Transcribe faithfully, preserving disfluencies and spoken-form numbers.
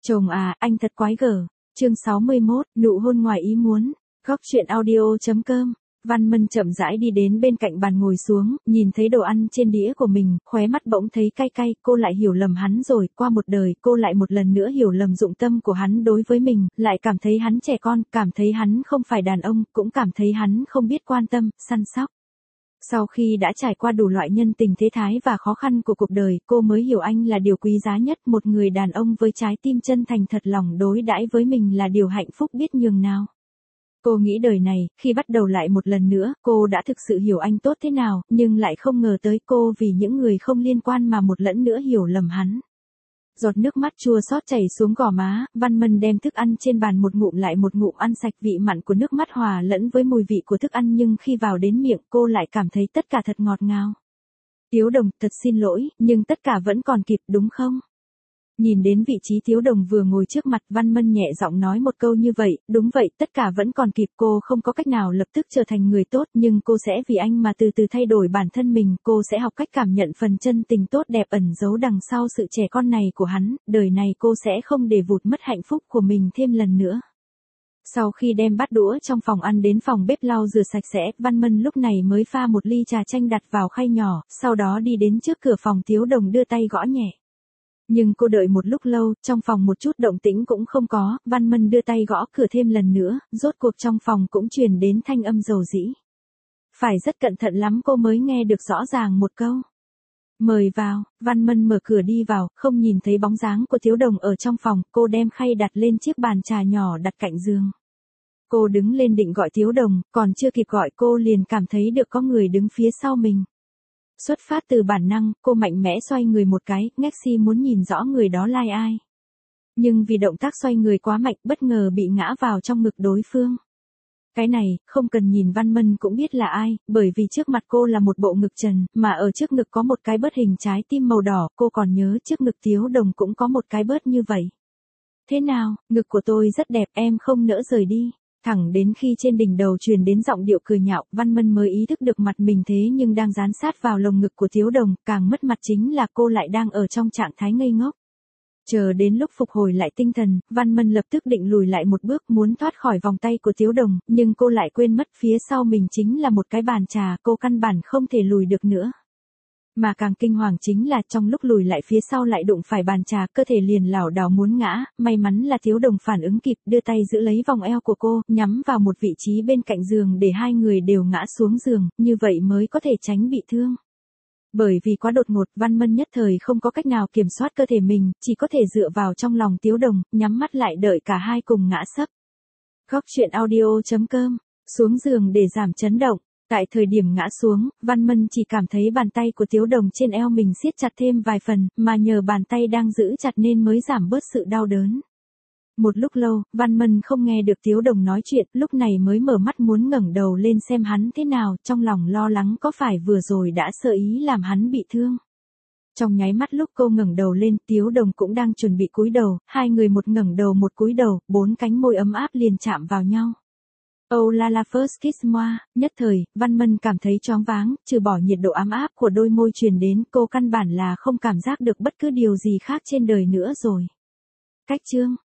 Chồng à, anh thật quái gở. Chương sáu mươi mốt, nụ hôn ngoài ý muốn. Góc truyện audio.com. Văn Mân chậm rãi đi đến bên cạnh bàn ngồi xuống, nhìn thấy đồ ăn trên đĩa của mình, khóe mắt bỗng thấy cay cay, cô lại hiểu lầm hắn rồi, qua một đời, cô lại một lần nữa hiểu lầm dụng tâm của hắn đối với mình, lại cảm thấy hắn trẻ con, cảm thấy hắn không phải đàn ông, cũng cảm thấy hắn không biết quan tâm, săn sóc. Sau khi đã trải qua đủ loại nhân tình thế thái và khó khăn của cuộc đời, cô mới hiểu anh là điều quý giá nhất, một người đàn ông với trái tim chân thành thật lòng đối đãi với mình là điều hạnh phúc biết nhường nào. Cô nghĩ đời này, khi bắt đầu lại một lần nữa, cô đã thực sự hiểu anh tốt thế nào, nhưng lại không ngờ tới cô vì những người không liên quan mà một lẫn nữa hiểu lầm hắn. Giọt nước mắt chua xót chảy xuống gò má, Văn Mân đem thức ăn trên bàn một ngụm lại một ngụm ăn sạch, vị mặn của nước mắt hòa lẫn với mùi vị của thức ăn, nhưng khi vào đến miệng cô lại cảm thấy tất cả thật ngọt ngào. Tiếu Đồng, thật xin lỗi, nhưng tất cả vẫn còn kịp đúng không? Nhìn đến vị trí Tiếu Đồng vừa ngồi trước mặt, Văn Mân nhẹ giọng nói một câu như vậy, đúng vậy, tất cả vẫn còn kịp, cô không có cách nào lập tức trở thành người tốt, nhưng cô sẽ vì anh mà từ từ thay đổi bản thân mình, cô sẽ học cách cảm nhận phần chân tình tốt đẹp ẩn giấu đằng sau sự trẻ con này của hắn, đời này cô sẽ không để vụt mất hạnh phúc của mình thêm lần nữa. Sau khi đem bát đũa trong phòng ăn đến phòng bếp lau rửa sạch sẽ, Văn Mân lúc này mới pha một ly trà chanh đặt vào khay nhỏ, sau đó đi đến trước cửa phòng Tiếu Đồng đưa tay gõ nhẹ. Nhưng cô đợi một lúc lâu, trong phòng một chút động tĩnh cũng không có, Văn Mân đưa tay gõ cửa thêm lần nữa, rốt cuộc trong phòng cũng truyền đến thanh âm dầu dĩ. Phải rất cẩn thận lắm cô mới nghe được rõ ràng một câu. Mời vào, Văn Mân mở cửa đi vào, không nhìn thấy bóng dáng của Tiếu Đồng ở trong phòng, cô đem khay đặt lên chiếc bàn trà nhỏ đặt cạnh giường. Cô đứng lên định gọi Tiếu Đồng, còn chưa kịp gọi cô liền cảm thấy được có người đứng phía sau mình. Xuất phát từ bản năng, cô mạnh mẽ xoay người một cái, ngexi muốn nhìn rõ người đó là ai. Nhưng vì động tác xoay người quá mạnh, bất ngờ bị ngã vào trong ngực đối phương. Cái này, không cần nhìn Văn Mân cũng biết là ai, bởi vì trước mặt cô là một bộ ngực trần, mà ở trước ngực có một cái bớt hình trái tim màu đỏ, cô còn nhớ trước ngực Tiếu Đồng cũng có một cái bớt như vậy. Thế nào, ngực của tôi rất đẹp, em không nỡ rời đi. Thẳng đến khi trên đỉnh đầu truyền đến giọng điệu cười nhạo, Văn Mân mới ý thức được mặt mình thế nhưng đang dán sát vào lồng ngực của Tiếu Đồng, càng mất mặt chính là cô lại đang ở trong trạng thái ngây ngốc. Chờ đến lúc phục hồi lại tinh thần, Văn Mân lập tức định lùi lại một bước muốn thoát khỏi vòng tay của Tiếu Đồng, nhưng cô lại quên mất phía sau mình chính là một cái bàn trà, cô căn bản không thể lùi được nữa. Mà càng kinh hoàng chính là trong lúc lùi lại phía sau lại đụng phải bàn trà, cơ thể liền lảo đảo muốn ngã, may mắn là Tiếu Đồng phản ứng kịp, đưa tay giữ lấy vòng eo của cô, nhắm vào một vị trí bên cạnh giường để hai người đều ngã xuống giường, như vậy mới có thể tránh bị thương. Bởi vì quá đột ngột, Văn Mân nhất thời không có cách nào kiểm soát cơ thể mình, chỉ có thể dựa vào trong lòng Tiếu Đồng, nhắm mắt lại đợi cả hai cùng ngã sấp. Góc truyện audio.com, xuống giường để giảm chấn động. Tại thời điểm ngã xuống, Văn Mân chỉ cảm thấy bàn tay của Tiếu Đồng trên eo mình siết chặt thêm vài phần, mà nhờ bàn tay đang giữ chặt nên mới giảm bớt sự đau đớn. Một lúc lâu, Văn Mân không nghe được Tiếu Đồng nói chuyện, lúc này mới mở mắt muốn ngẩng đầu lên xem hắn thế nào, trong lòng lo lắng có phải vừa rồi đã sơ ý làm hắn bị thương. Trong nháy mắt lúc cô ngẩng đầu lên, Tiếu Đồng cũng đang chuẩn bị cúi đầu, hai người một ngẩng đầu một cúi đầu, bốn cánh môi ấm áp liền chạm vào nhau. Oh la la first kiss moi, nhất thời, Văn Mân cảm thấy choáng váng, trừ bỏ nhiệt độ ấm áp của đôi môi truyền đến, cô căn bản là không cảm giác được bất cứ điều gì khác trên đời nữa rồi. Cách chương